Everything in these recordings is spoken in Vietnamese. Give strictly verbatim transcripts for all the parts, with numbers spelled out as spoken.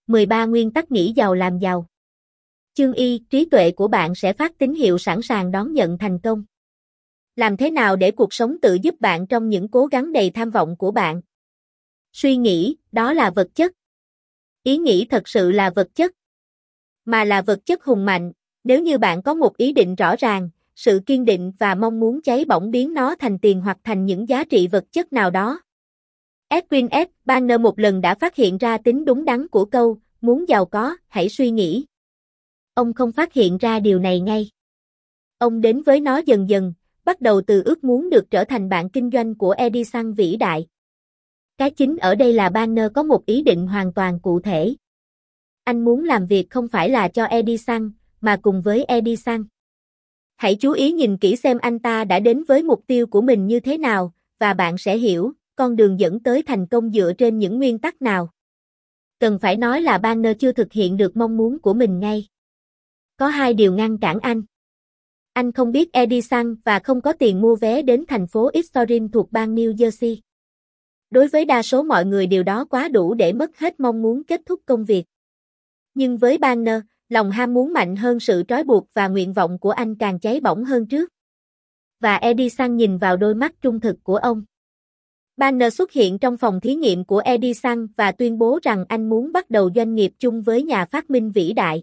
mười ba nguyên tắc nghĩ giàu làm giàu. Chương Y, trí tuệ của bạn sẽ phát tín hiệu sẵn sàng đón nhận thành công. Làm thế nào để cuộc sống tự giúp bạn trong những cố gắng đầy tham vọng của bạn? Suy nghĩ, đó là vật chất. Ý nghĩ thật sự là vật chất. Mà là vật chất hùng mạnh, nếu như bạn có một ý định rõ ràng, sự kiên định và mong muốn cháy bỏng biến nó thành tiền hoặc thành những giá trị vật chất nào đó. Edwin S. Banner một lần đã phát hiện ra tính đúng đắn của câu, muốn giàu có, hãy suy nghĩ. Ông không phát hiện ra điều này ngay. Ông đến với nó dần dần, bắt đầu từ ước muốn được trở thành bạn kinh doanh của Edison vĩ đại. Cái chính ở đây là Banner có một ý định hoàn toàn cụ thể. Anh muốn làm việc không phải là cho Edison, mà cùng với Edison. Hãy chú ý nhìn kỹ xem anh ta đã đến với mục tiêu của mình như thế nào, và bạn sẽ hiểu, con đường dẫn tới thành công dựa trên những nguyên tắc nào. Cần phải nói là Banner chưa thực hiện được mong muốn của mình ngay. Có hai điều ngăn cản anh. Anh không biết Edison và không có tiền mua vé đến thành phố Exorin thuộc bang New Jersey. Đối với đa số mọi người điều đó quá đủ để mất hết mong muốn kết thúc công việc. Nhưng với Banner, lòng ham muốn mạnh hơn sự trói buộc và nguyện vọng của anh càng cháy bỏng hơn trước. Và Edison nhìn vào đôi mắt trung thực của ông. Banner xuất hiện trong phòng thí nghiệm của Edison và tuyên bố rằng anh muốn bắt đầu doanh nghiệp chung với nhà phát minh vĩ đại.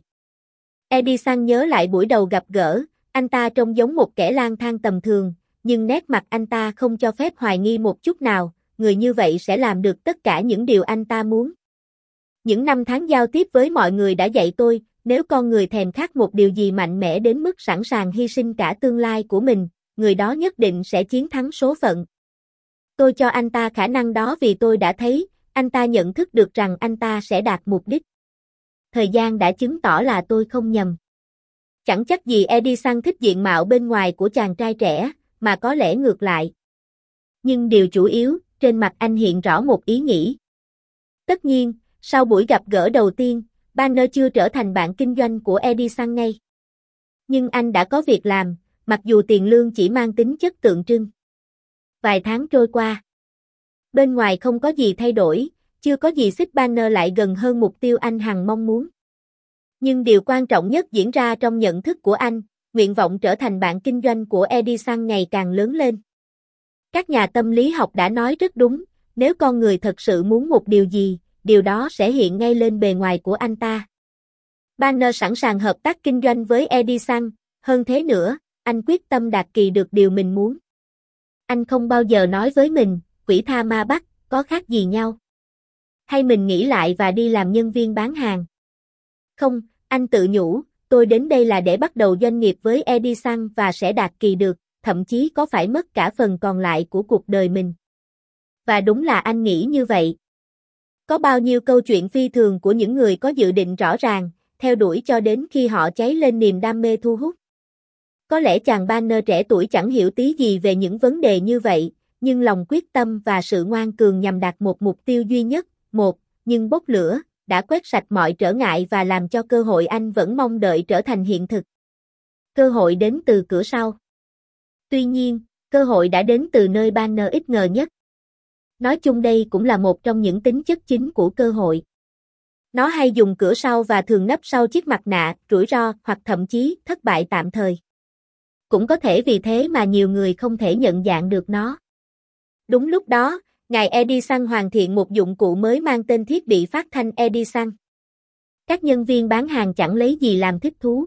Edison nhớ lại buổi đầu gặp gỡ, anh ta trông giống một kẻ lang thang tầm thường, nhưng nét mặt anh ta không cho phép hoài nghi một chút nào, người như vậy sẽ làm được tất cả những điều anh ta muốn. Những năm tháng giao tiếp với mọi người đã dạy tôi, nếu con người thèm khát một điều gì mạnh mẽ đến mức sẵn sàng hy sinh cả tương lai của mình, người đó nhất định sẽ chiến thắng số phận. Tôi cho anh ta khả năng đó vì tôi đã thấy, anh ta nhận thức được rằng anh ta sẽ đạt mục đích. Thời gian đã chứng tỏ là tôi không nhầm. Chẳng chắc gì Edison thích diện mạo bên ngoài của chàng trai trẻ, mà có lẽ ngược lại. Nhưng điều chủ yếu, trên mặt anh hiện rõ một ý nghĩ. Tất nhiên, sau buổi gặp gỡ đầu tiên, Banner chưa trở thành bạn kinh doanh của Edison ngay. Nhưng anh đã có việc làm, mặc dù tiền lương chỉ mang tính chất tượng trưng. Vài tháng trôi qua. Bên ngoài không có gì thay đổi, chưa có gì xích Banner lại gần hơn mục tiêu anh hằng mong muốn. Nhưng điều quan trọng nhất diễn ra trong nhận thức của anh, nguyện vọng trở thành bạn kinh doanh của Edison ngày càng lớn lên. Các nhà tâm lý học đã nói rất đúng, nếu con người thật sự muốn một điều gì, điều đó sẽ hiện ngay lên bề ngoài của anh ta. Banner sẵn sàng hợp tác kinh doanh với Edison, hơn thế nữa, anh quyết tâm đạt kỳ được điều mình muốn. Anh không bao giờ nói với mình, quỷ tha ma bắt, có khác gì nhau. Hay mình nghĩ lại và đi làm nhân viên bán hàng. Không, anh tự nhủ, tôi đến đây là để bắt đầu doanh nghiệp với Edison và sẽ đạt kỳ được, thậm chí có phải mất cả phần còn lại của cuộc đời mình. Và đúng là anh nghĩ như vậy. Có bao nhiêu câu chuyện phi thường của những người có dự định rõ ràng, theo đuổi cho đến khi họ cháy lên niềm đam mê thu hút. Có lẽ chàng Banner trẻ tuổi chẳng hiểu tí gì về những vấn đề như vậy, nhưng lòng quyết tâm và sự ngoan cường nhằm đạt một mục tiêu duy nhất, một, nhưng bốc lửa, đã quét sạch mọi trở ngại và làm cho cơ hội anh vẫn mong đợi trở thành hiện thực. Cơ hội đến từ cửa sau. Tuy nhiên, cơ hội đã đến từ nơi Banner ít ngờ nhất. Nói chung đây cũng là một trong những tính chất chính của cơ hội. Nó hay dùng cửa sau và thường nấp sau chiếc mặt nạ, rủi ro hoặc thậm chí thất bại tạm thời. Cũng có thể vì thế mà nhiều người không thể nhận dạng được nó. Đúng lúc đó, ngài Edison hoàn thiện một dụng cụ mới mang tên thiết bị phát thanh Edison. Các nhân viên bán hàng chẳng lấy gì làm thích thú.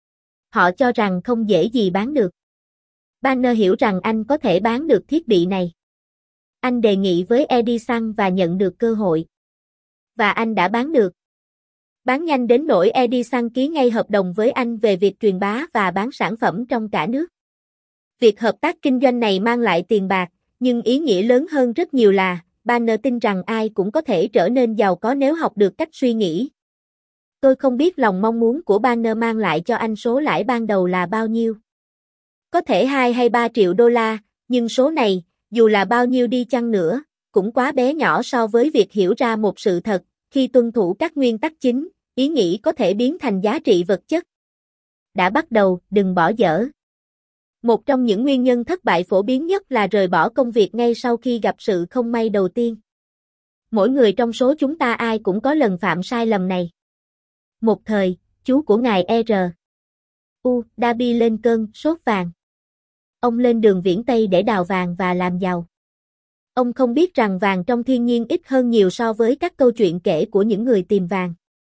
Họ cho rằng không dễ gì bán được. Banner hiểu rằng anh có thể bán được thiết bị này. Anh đề nghị với Edison và nhận được cơ hội. Và anh đã bán được. Bán nhanh đến nỗi Edison ký ngay hợp đồng với anh về việc truyền bá và bán sản phẩm trong cả nước. Việc hợp tác kinh doanh này mang lại tiền bạc, nhưng ý nghĩa lớn hơn rất nhiều là, Banner tin rằng ai cũng có thể trở nên giàu có nếu học được cách suy nghĩ. Tôi không biết lòng mong muốn của Banner mang lại cho anh số lãi ban đầu là bao nhiêu. Có thể hai hay ba triệu đô la, nhưng số này, dù là bao nhiêu đi chăng nữa, cũng quá bé nhỏ so với việc hiểu ra một sự thật, khi tuân thủ các nguyên tắc chính, ý nghĩ có thể biến thành giá trị vật chất. Đã bắt đầu, đừng bỏ dở. Một trong những nguyên nhân thất bại phổ biến nhất là rời bỏ công việc ngay sau khi gặp sự không may đầu tiên. Mỗi người trong số chúng ta ai cũng có lần phạm sai lầm này. Một thời, chú của ngài e rờ u Darby lên cơn sốt vàng. Ông lên đường viễn Tây để đào vàng và làm giàu. Ông không biết rằng vàng trong thiên nhiên ít hơn nhiều so với các câu chuyện kể của những người tìm vàng.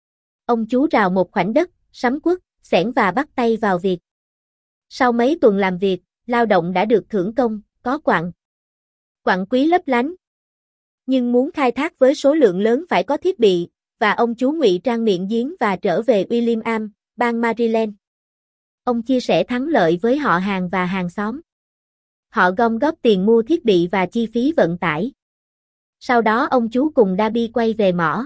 Ông chú rào một khoảnh đất, sắm cuốc, xẻng và bắt tay vào việc. Sau mấy tuần làm việc, lao động đã được thưởng công, có quặng. Quặng quý lấp lánh. Nhưng muốn khai thác với số lượng lớn phải có thiết bị, và ông chú ngụy trang miệng giếng và trở về William, bang Maryland. Ông chia sẻ thắng lợi với họ hàng và hàng xóm. Họ gom góp tiền mua thiết bị và chi phí vận tải. Sau đó ông chú cùng Darby quay về mỏ.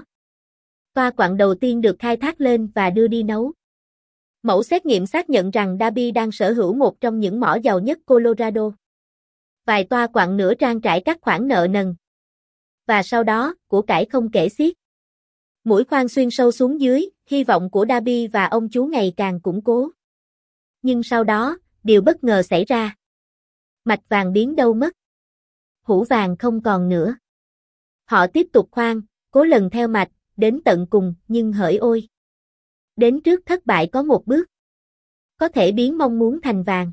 Toa quặng đầu tiên được khai thác lên và đưa đi nấu. Mẫu xét nghiệm xác nhận rằng Darby đang sở hữu một trong những mỏ giàu nhất Colorado. Vài toa quặng nữa trang trải các khoản nợ nần. Và sau đó, của cải không kể xiết. Mũi khoan xuyên sâu xuống dưới, hy vọng của Darby và ông chú ngày càng củng cố. Nhưng sau đó, điều bất ngờ xảy ra. Mạch vàng biến đâu mất. Hũ vàng không còn nữa. Họ tiếp tục khoan, cố lần theo mạch, đến tận cùng, nhưng hỡi ôi. Đến trước thất bại có một bước. Có thể biến mong muốn thành vàng.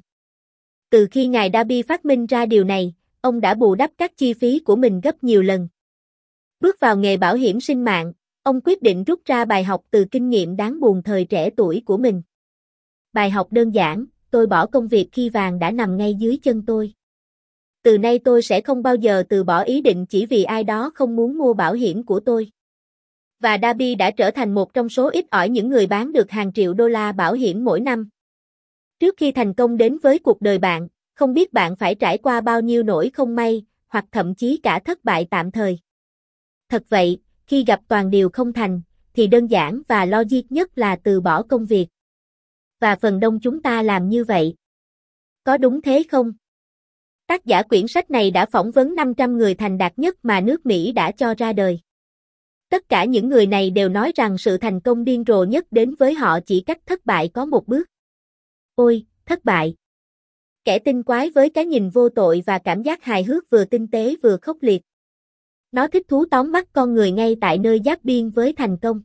Từ khi ngài Darby phát minh ra điều này, ông đã bù đắp các chi phí của mình gấp nhiều lần. Bước vào nghề bảo hiểm sinh mạng, ông quyết định rút ra bài học từ kinh nghiệm đáng buồn thời trẻ tuổi của mình. Bài học đơn giản, tôi bỏ công việc khi vàng đã nằm ngay dưới chân tôi. Từ nay tôi sẽ không bao giờ từ bỏ ý định chỉ vì ai đó không muốn mua bảo hiểm của tôi. Và Darby đã trở thành một trong số ít ỏi những người bán được hàng triệu đô la bảo hiểm mỗi năm. Trước khi thành công đến với cuộc đời bạn, không biết bạn phải trải qua bao nhiêu nỗi không may, hoặc thậm chí cả thất bại tạm thời. Thật vậy, khi gặp toàn điều không thành, thì đơn giản và logic nhất là từ bỏ công việc. Và phần đông chúng ta làm như vậy. Có đúng thế không? Tác giả quyển sách này đã phỏng vấn năm trăm người thành đạt nhất mà nước Mỹ đã cho ra đời. Tất cả những người này đều nói rằng sự thành công điên rồ nhất đến với họ chỉ cách thất bại có một bước. Ôi, thất bại! Kẻ tinh quái với cái nhìn vô tội và cảm giác hài hước vừa tinh tế vừa khốc liệt. Nó thích thú tóm bắt con người ngay tại nơi giáp biên với thành công.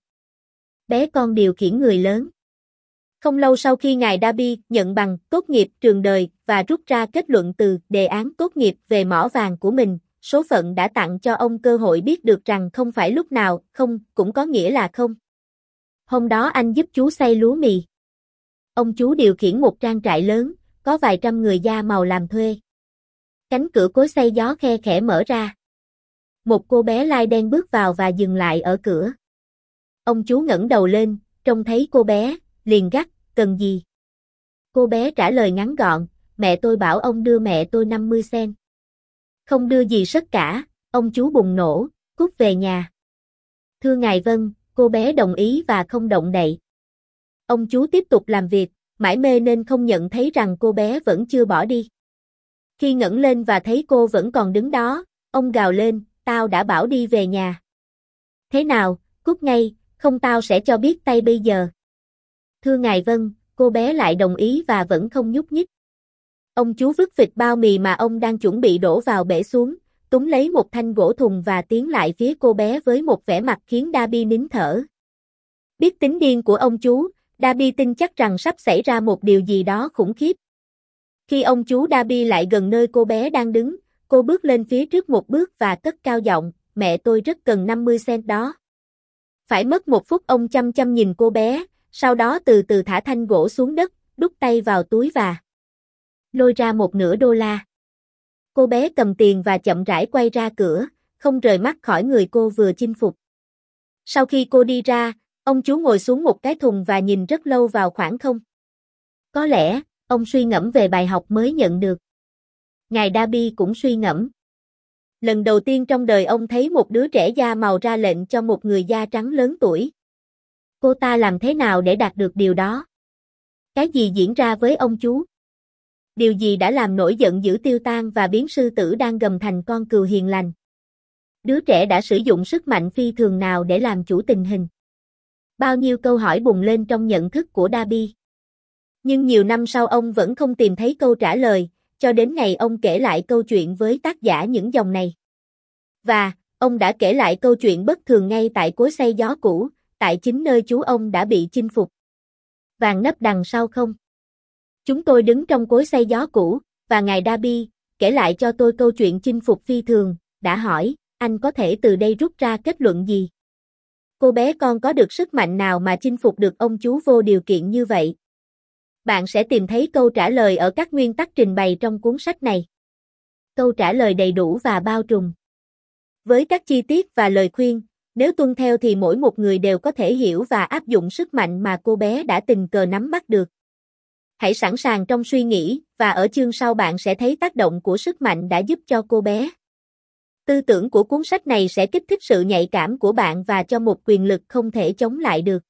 Bé con điều khiển người lớn. Không lâu sau khi ngài Darby nhận bằng tốt nghiệp trường đời và rút ra kết luận từ đề án tốt nghiệp về mỏ vàng của mình, số phận đã tặng cho ông cơ hội biết được rằng không phải lúc nào không cũng có nghĩa là không. Hôm đó anh giúp chú xay lúa mì. Ông chú điều khiển một trang trại lớn, có vài trăm người da màu làm thuê. Cánh cửa cối xay gió khe khẽ mở ra. Một cô bé lai đen bước vào và dừng lại ở cửa. Ông chú ngẩng đầu lên, trông thấy cô bé, liền gắt, cần gì? Cô bé trả lời ngắn gọn, mẹ tôi bảo ông đưa mẹ tôi năm mươi cent. Không đưa gì sất cả, ông chú bùng nổ, cút về nhà. Thưa ngài vâng, cô bé đồng ý và không động đậy. Ông chú tiếp tục làm việc, mải mê nên không nhận thấy rằng cô bé vẫn chưa bỏ đi. Khi ngẩng lên và thấy cô vẫn còn đứng đó, ông gào lên, tao đã bảo đi về nhà. Thế nào, cút ngay, không tao sẽ cho biết tay bây giờ. Thưa ngài vâng, cô bé lại đồng ý và vẫn không nhúc nhích. Ông chú vứt phịch bao mì mà ông đang chuẩn bị đổ vào bể xuống, túm lấy một thanh gỗ thùng và tiến lại phía cô bé với một vẻ mặt khiến Darby nín thở. Biết tính điên của ông chú, Darby tin chắc rằng sắp xảy ra một điều gì đó khủng khiếp. Khi ông chú Darby lại gần nơi cô bé đang đứng, cô bước lên phía trước một bước và cất cao giọng, mẹ tôi rất cần năm mươi cent đó. Phải mất một phút ông chăm chăm nhìn cô bé, sau đó từ từ thả thanh gỗ xuống đất, đút tay vào túi và lôi ra một nửa đô la. Cô bé cầm tiền và chậm rãi quay ra cửa, không rời mắt khỏi người cô vừa chinh phục. Sau khi cô đi ra, ông chú ngồi xuống một cái thùng và nhìn rất lâu vào khoảng không. Có lẽ, ông suy ngẫm về bài học mới nhận được. Ngài Darby cũng suy ngẫm. Lần đầu tiên trong đời ông thấy một đứa trẻ da màu ra lệnh cho một người da trắng lớn tuổi. Cô ta làm thế nào để đạt được điều đó? Cái gì diễn ra với ông chú? Điều gì đã làm nổi giận dữ tiêu tan và biến sư tử đang gầm thành con cừu hiền lành? Đứa trẻ đã sử dụng sức mạnh phi thường nào để làm chủ tình hình? Bao nhiêu câu hỏi bùng lên trong nhận thức của Darby. Nhưng nhiều năm sau ông vẫn không tìm thấy câu trả lời, cho đến ngày ông kể lại câu chuyện với tác giả những dòng này. Và, Ông đã kể lại câu chuyện bất thường ngay tại cối xay gió cũ, tại chính nơi chú ông đã bị chinh phục. Vàng nấp đằng sau không? Chúng tôi đứng trong cối xay gió cũ, và ngài Darby kể lại cho tôi câu chuyện chinh phục phi thường, đã hỏi, anh có thể từ đây rút ra kết luận gì? Cô bé con có được sức mạnh nào mà chinh phục được ông chú vô điều kiện như vậy? Bạn sẽ tìm thấy câu trả lời ở các nguyên tắc trình bày trong cuốn sách này. Câu trả lời đầy đủ và bao trùm. Với các chi tiết và lời khuyên, nếu tuân theo thì mỗi một người đều có thể hiểu và áp dụng sức mạnh mà cô bé đã tình cờ nắm bắt được. Hãy sẵn sàng trong suy nghĩ, và ở chương sau bạn sẽ thấy tác động của sức mạnh đã giúp cho cô bé. Tư tưởng của cuốn sách này sẽ kích thích sự nhạy cảm của bạn và cho một quyền lực không thể chống lại được.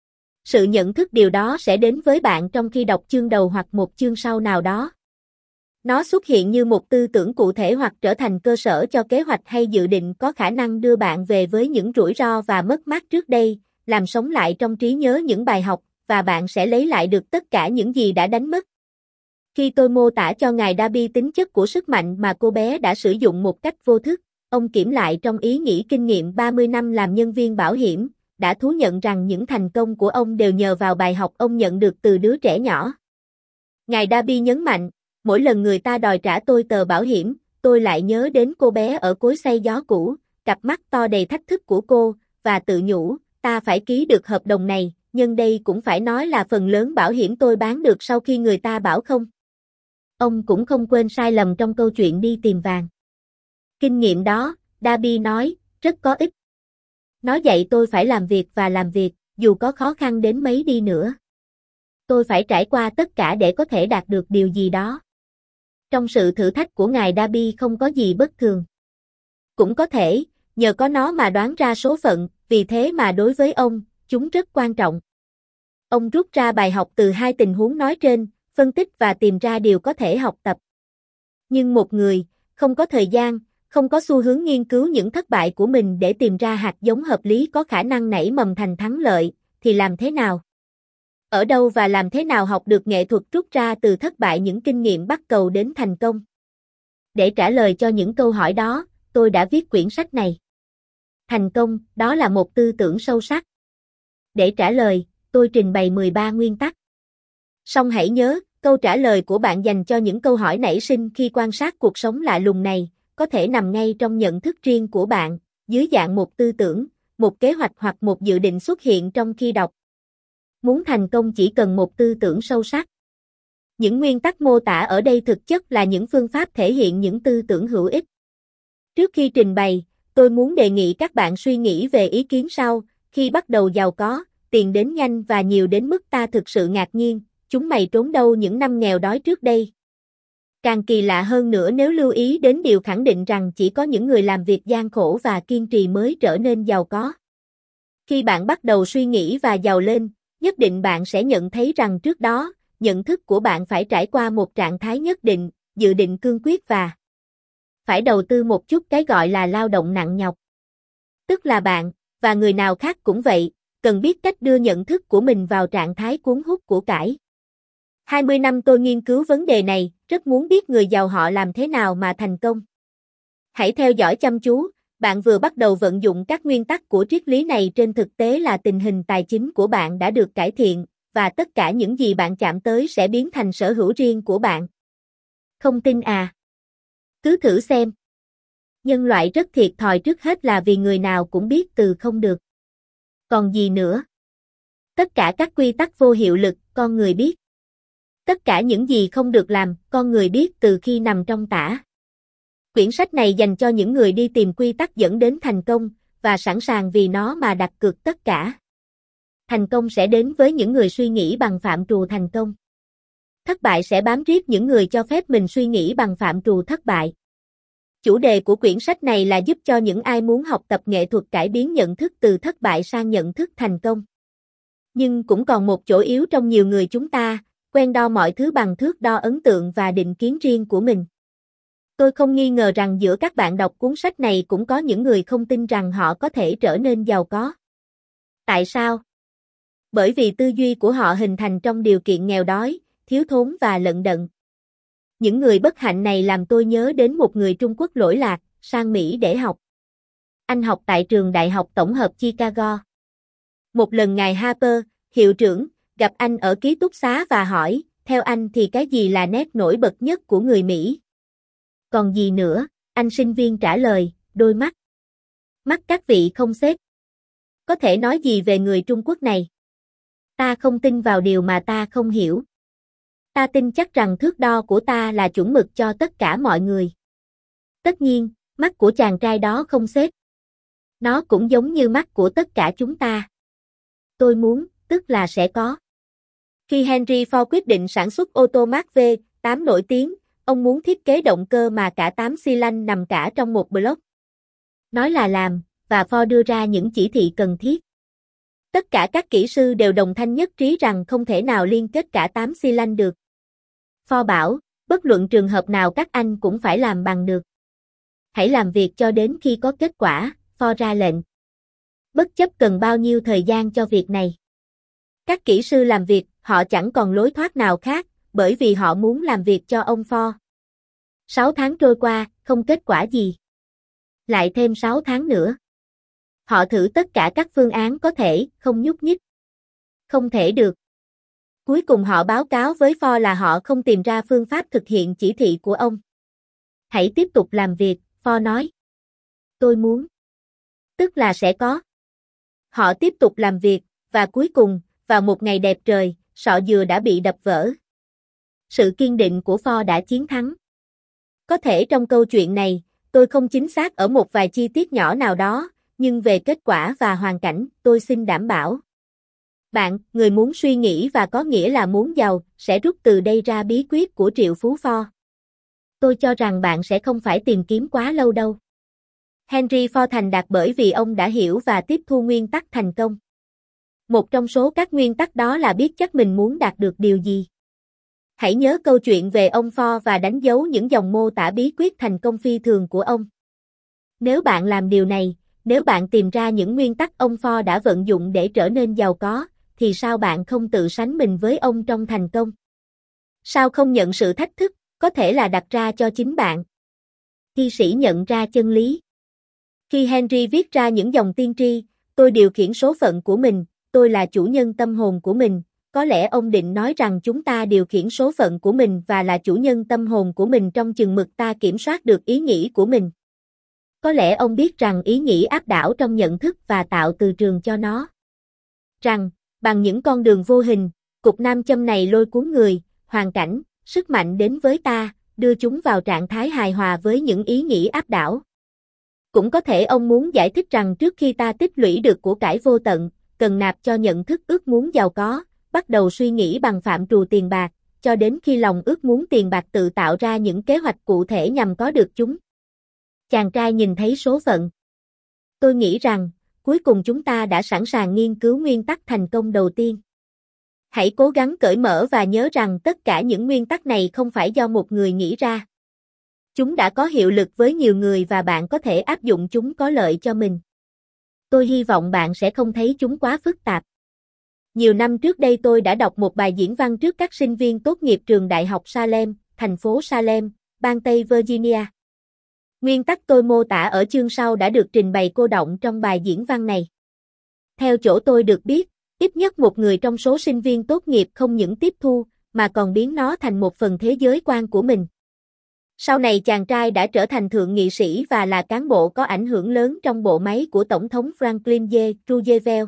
Sự nhận thức điều đó sẽ đến với bạn trong khi đọc chương đầu hoặc một chương sau nào đó. Nó xuất hiện như một tư tưởng cụ thể hoặc trở thành cơ sở cho kế hoạch hay dự định có khả năng đưa bạn về với những rủi ro và mất mát trước đây, làm sống lại trong trí nhớ những bài học, và bạn sẽ lấy lại được tất cả những gì đã đánh mất. Khi tôi mô tả cho ngài Darby tính chất của sức mạnh mà cô bé đã sử dụng một cách vô thức, ông kiểm lại trong ý nghĩ kinh nghiệm ba mươi năm làm nhân viên bảo hiểm, đã thú nhận rằng những thành công của ông đều nhờ vào bài học ông nhận được từ đứa trẻ nhỏ. Ngài Darby nhấn mạnh, mỗi lần người ta đòi trả tôi tờ bảo hiểm, tôi lại nhớ đến cô bé ở cối xay gió cũ, cặp mắt to đầy thách thức của cô, và tự nhủ, ta phải ký được hợp đồng này, nhưng đây cũng phải nói là phần lớn bảo hiểm tôi bán được sau khi người ta bảo không. Ông cũng không quên sai lầm trong câu chuyện đi tìm vàng. Kinh nghiệm đó, Darby nói, rất có ích. Nó dạy tôi phải làm việc và làm việc, dù có khó khăn đến mấy đi nữa. Tôi phải trải qua tất cả để có thể đạt được điều gì đó. Trong sự thử thách của ngài Darby không có gì bất thường. Cũng có thể, nhờ có nó mà đoán ra số phận, vì thế mà đối với ông, chúng rất quan trọng. Ông rút ra bài học từ hai tình huống nói trên, phân tích và tìm ra điều có thể học tập. Nhưng một người, không có thời gian, không có xu hướng nghiên cứu những thất bại của mình để tìm ra hạt giống hợp lý có khả năng nảy mầm thành thắng lợi, thì làm thế nào? Ở đâu và làm thế nào học được nghệ thuật rút ra từ thất bại những kinh nghiệm bắt cầu đến thành công? Để trả lời cho những câu hỏi đó, tôi đã viết quyển sách này. Thành công, đó là một tư tưởng sâu sắc. Để trả lời, tôi trình bày mười ba nguyên tắc. Song hãy nhớ, câu trả lời của bạn dành cho những câu hỏi nảy sinh khi quan sát cuộc sống lạ lùng này, có thể nằm ngay trong nhận thức riêng của bạn, dưới dạng một tư tưởng, một kế hoạch hoặc một dự định xuất hiện trong khi đọc. Muốn thành công chỉ cần một tư tưởng sâu sắc. Những nguyên tắc mô tả ở đây thực chất là những phương pháp thể hiện những tư tưởng hữu ích. Trước khi trình bày, tôi muốn đề nghị các bạn suy nghĩ về ý kiến sau, khi bắt đầu giàu có, tiền đến nhanh và nhiều đến mức ta thực sự ngạc nhiên, chúng mày trốn đâu những năm nghèo đói trước đây. Càng kỳ lạ hơn nữa nếu lưu ý đến điều khẳng định rằng chỉ có những người làm việc gian khổ và kiên trì mới trở nên giàu có. Khi bạn bắt đầu suy nghĩ và giàu lên, nhất định bạn sẽ nhận thấy rằng trước đó, nhận thức của bạn phải trải qua một trạng thái nhất định, dự định cương quyết và phải đầu tư một chút cái gọi là lao động nặng nhọc. Tức là bạn, và người nào khác cũng vậy, cần biết cách đưa nhận thức của mình vào trạng thái cuốn hút của cải. hai mươi năm tôi nghiên cứu vấn đề này, rất muốn biết người giàu họ làm thế nào mà thành công. Hãy theo dõi chăm chú, bạn vừa bắt đầu vận dụng các nguyên tắc của triết lý này trên thực tế là tình hình tài chính của bạn đã được cải thiện, và tất cả những gì bạn chạm tới sẽ biến thành sở hữu riêng của bạn. Không tin à? Cứ thử xem. Nhân loại rất thiệt thòi trước hết là vì người nào cũng biết từ không được. Còn gì nữa? Tất cả các quy tắc vô hiệu lực, con người biết. Tất cả những gì không được làm, con người biết từ khi nằm trong tã. Quyển sách này dành cho những người đi tìm quy tắc dẫn đến thành công, và sẵn sàng vì nó mà đặt cược tất cả. Thành công sẽ đến với những người suy nghĩ bằng phạm trù thành công. Thất bại sẽ bám riết những người cho phép mình suy nghĩ bằng phạm trù thất bại. Chủ đề của quyển sách này là giúp cho những ai muốn học tập nghệ thuật cải biến nhận thức từ thất bại sang nhận thức thành công. Nhưng cũng còn một chỗ yếu trong nhiều người chúng ta, quen đo mọi thứ bằng thước đo ấn tượng và định kiến riêng của mình. Tôi không nghi ngờ rằng giữa các bạn đọc cuốn sách này cũng có những người không tin rằng họ có thể trở nên giàu có. Tại sao? Bởi vì tư duy của họ hình thành trong điều kiện nghèo đói, thiếu thốn và lận đận. Những người bất hạnh này làm tôi nhớ đến một người Trung Quốc lỗi lạc, sang Mỹ để học. anh học tại trường Đại học Tổng hợp Chicago. Một lần ngài Harper, hiệu trưởng, gặp anh ở ký túc xá và hỏi, theo anh thì cái gì là nét nổi bật nhất của người Mỹ? Còn gì nữa? Anh sinh viên trả lời, đôi mắt. Mắt các vị không xếp. Có thể nói gì về người Trung Quốc này? Ta không tin vào điều mà ta không hiểu. Ta tin chắc rằng thước đo của ta là chuẩn mực cho tất cả mọi người. Tất nhiên, mắt của chàng trai đó không xếp. Nó cũng giống như mắt của tất cả chúng ta. Tôi muốn, tức là sẽ có. Khi Henry Ford quyết định sản xuất ô tô Mark V tám nổi tiếng, ông muốn thiết kế động cơ mà cả tám xi lanh nằm cả trong một block. Nói là làm, và Ford đưa ra những chỉ thị cần thiết. Tất cả các kỹ sư đều đồng thanh nhất trí rằng không thể nào liên kết cả tám xi lanh được. Ford bảo, bất luận trường hợp nào các anh cũng phải làm bằng được. Hãy làm việc cho đến khi có kết quả, Ford ra lệnh. Bất chấp cần bao nhiêu thời gian cho việc này. Các kỹ sư làm việc, họ chẳng còn lối thoát nào khác, bởi vì họ muốn làm việc cho ông Ford. Sáu tháng trôi qua, không kết quả gì. Lại thêm sáu tháng nữa. Họ thử tất cả các phương án có thể, không nhúc nhích. Không thể được. Cuối cùng họ báo cáo với Ford là họ không tìm ra phương pháp thực hiện chỉ thị của ông. Hãy tiếp tục làm việc, Ford nói. Tôi muốn. Tức là sẽ có. Họ tiếp tục làm việc, và cuối cùng, vào một ngày đẹp trời, sọ dừa đã bị đập vỡ. Sự kiên định của Ford đã chiến thắng. Có thể trong câu chuyện này, tôi không chính xác ở một vài chi tiết nhỏ nào đó, nhưng về kết quả và hoàn cảnh, tôi xin đảm bảo. Bạn, người muốn suy nghĩ và có nghĩa là muốn giàu, sẽ rút từ đây ra bí quyết của triệu phú Ford. Tôi cho rằng bạn sẽ không phải tìm kiếm quá lâu đâu. Henry Ford thành đạt bởi vì ông đã hiểu và tiếp thu nguyên tắc thành công. Một trong số các nguyên tắc đó là biết chắc mình muốn đạt được điều gì. Hãy nhớ câu chuyện về ông Ford và đánh dấu những dòng mô tả bí quyết thành công phi thường của ông. Nếu bạn làm điều này, nếu bạn tìm ra những nguyên tắc ông Ford đã vận dụng để trở nên giàu có, thì sao bạn không tự sánh mình với ông trong thành công? Sao không nhận sự thách thức, có thể là đặt ra cho chính bạn? Thi sĩ nhận ra chân lý. Khi Henry viết ra những dòng tiên tri, tôi điều khiển số phận của mình, tôi là chủ nhân tâm hồn của mình. Có lẽ ông định nói rằng chúng ta điều khiển số phận của mình và là chủ nhân tâm hồn của mình trong chừng mực ta kiểm soát được ý nghĩ của mình. Có lẽ ông biết rằng ý nghĩ áp đảo trong nhận thức và tạo từ trường cho nó. Rằng, bằng những con đường vô hình, cục nam châm này lôi cuốn người, hoàn cảnh, sức mạnh đến với ta, đưa chúng vào trạng thái hài hòa với những ý nghĩ áp đảo. Cũng có thể ông muốn giải thích rằng trước khi ta tích lũy được của cải vô tận, cần nạp cho nhận thức ước muốn giàu có, bắt đầu suy nghĩ bằng phạm trù tiền bạc, cho đến khi lòng ước muốn tiền bạc tự tạo ra những kế hoạch cụ thể nhằm có được chúng. Chàng trai nhìn thấy số phận. Tôi nghĩ rằng, cuối cùng chúng ta đã sẵn sàng nghiên cứu nguyên tắc thành công đầu tiên. Hãy cố gắng cởi mở và nhớ rằng tất cả những nguyên tắc này không phải do một người nghĩ ra. Chúng đã có hiệu lực với nhiều người và bạn có thể áp dụng chúng có lợi cho mình. Tôi hy vọng bạn sẽ không thấy chúng quá phức tạp. Nhiều năm trước đây tôi đã đọc một bài diễn văn trước các sinh viên tốt nghiệp trường Đại học Salem, thành phố Salem, bang Tây Virginia. Nguyên tắc tôi mô tả ở chương sau đã được trình bày cô đọng trong bài diễn văn này. Theo chỗ tôi được biết, ít nhất một người trong số sinh viên tốt nghiệp không những tiếp thu, mà còn biến nó thành một phần thế giới quan của mình. Sau này chàng trai đã trở thành thượng nghị sĩ và là cán bộ có ảnh hưởng lớn trong bộ máy của Tổng thống Franklin D. Roosevelt.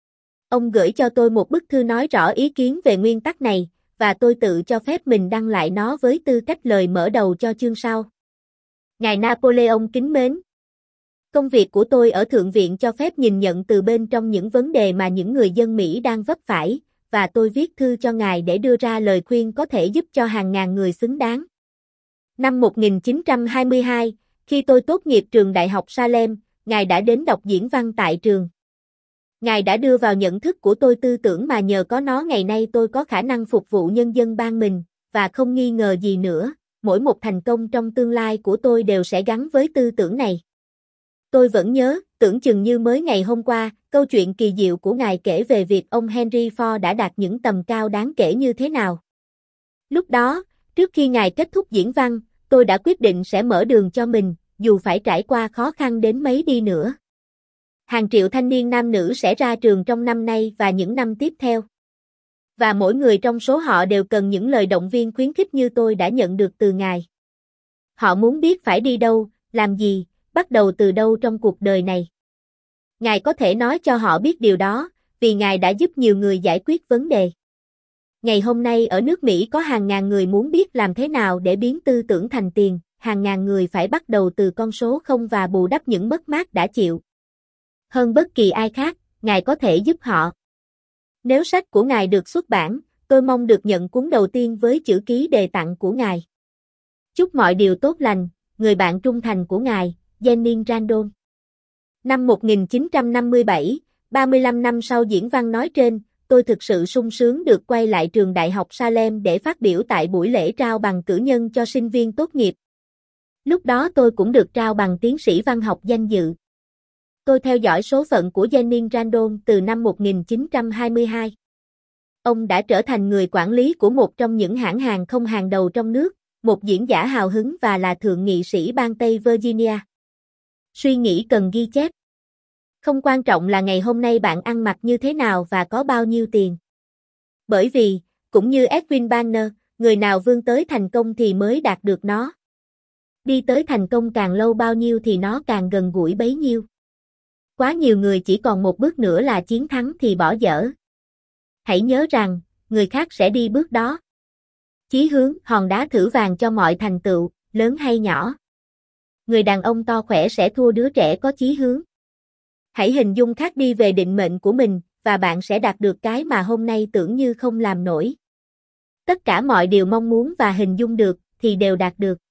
Ông gửi cho tôi một bức thư nói rõ ý kiến về nguyên tắc này, và tôi tự cho phép mình đăng lại nó với tư cách lời mở đầu cho chương sau. Ngài Napoleon kính mến. Công việc của tôi ở Thượng viện cho phép nhìn nhận từ bên trong những vấn đề mà những người dân Mỹ đang vấp phải, và tôi viết thư cho ngài để đưa ra lời khuyên có thể giúp cho hàng ngàn người xứng đáng. Năm một nghìn chín trăm hai mươi hai, khi tôi tốt nghiệp trường Đại học Salem, ngài đã đến đọc diễn văn tại trường. Ngài đã đưa vào nhận thức của tôi tư tưởng mà nhờ có nó ngày nay tôi có khả năng phục vụ nhân dân bang mình, và không nghi ngờ gì nữa, mỗi một thành công trong tương lai của tôi đều sẽ gắn với tư tưởng này. Tôi vẫn nhớ, tưởng chừng như mới ngày hôm qua, câu chuyện kỳ diệu của ngài kể về việc ông Henry Ford đã đạt những tầm cao đáng kể như thế nào. Lúc đó, trước khi ngài kết thúc diễn văn, tôi đã quyết định sẽ mở đường cho mình, dù phải trải qua khó khăn đến mấy đi nữa. Hàng triệu thanh niên nam nữ sẽ ra trường trong năm nay và những năm tiếp theo. Và mỗi người trong số họ đều cần những lời động viên khuyến khích như tôi đã nhận được từ Ngài. Họ muốn biết phải đi đâu, làm gì, bắt đầu từ đâu trong cuộc đời này. Ngài có thể nói cho họ biết điều đó, vì Ngài đã giúp nhiều người giải quyết vấn đề. Ngày hôm nay ở nước Mỹ có hàng ngàn người muốn biết làm thế nào để biến tư tưởng thành tiền, hàng ngàn người phải bắt đầu từ con số không và bù đắp những mất mát đã chịu. Hơn bất kỳ ai khác, Ngài có thể giúp họ. Nếu sách của Ngài được xuất bản, tôi mong được nhận cuốn đầu tiên với chữ ký đề tặng của Ngài. Chúc mọi điều tốt lành, người bạn trung thành của Ngài, Jenny Randall. Năm một nghìn chín trăm năm mươi bảy, ba mươi lăm năm sau diễn văn nói trên, tôi thực sự sung sướng được quay lại trường Đại học Salem để phát biểu tại buổi lễ trao bằng cử nhân cho sinh viên tốt nghiệp. Lúc đó tôi cũng được trao bằng tiến sĩ văn học danh dự. Tôi theo dõi số phận của Jenny Randall từ năm một nghìn chín trăm hai mươi hai. Ông đã trở thành người quản lý của một trong những hãng hàng không hàng đầu trong nước, một diễn giả hào hứng và là thượng nghị sĩ bang Tây Virginia. Suy nghĩ cần ghi chép. Không quan trọng là ngày hôm nay bạn ăn mặc như thế nào và có bao nhiêu tiền. Bởi vì, cũng như Edwin Banner, người nào vươn tới thành công thì mới đạt được nó. Đi tới thành công càng lâu bao nhiêu thì nó càng gần gũi bấy nhiêu. Quá nhiều người chỉ còn một bước nữa là chiến thắng thì bỏ dở. Hãy nhớ rằng, người khác sẽ đi bước đó. Chí hướng, hòn đá thử vàng cho mọi thành tựu, lớn hay nhỏ. Người đàn ông to khỏe sẽ thua đứa trẻ có chí hướng. Hãy hình dung khác đi về định mệnh của mình, và bạn sẽ đạt được cái mà hôm nay tưởng như không làm nổi. Tất cả mọi điều mong muốn và hình dung được, thì đều đạt được.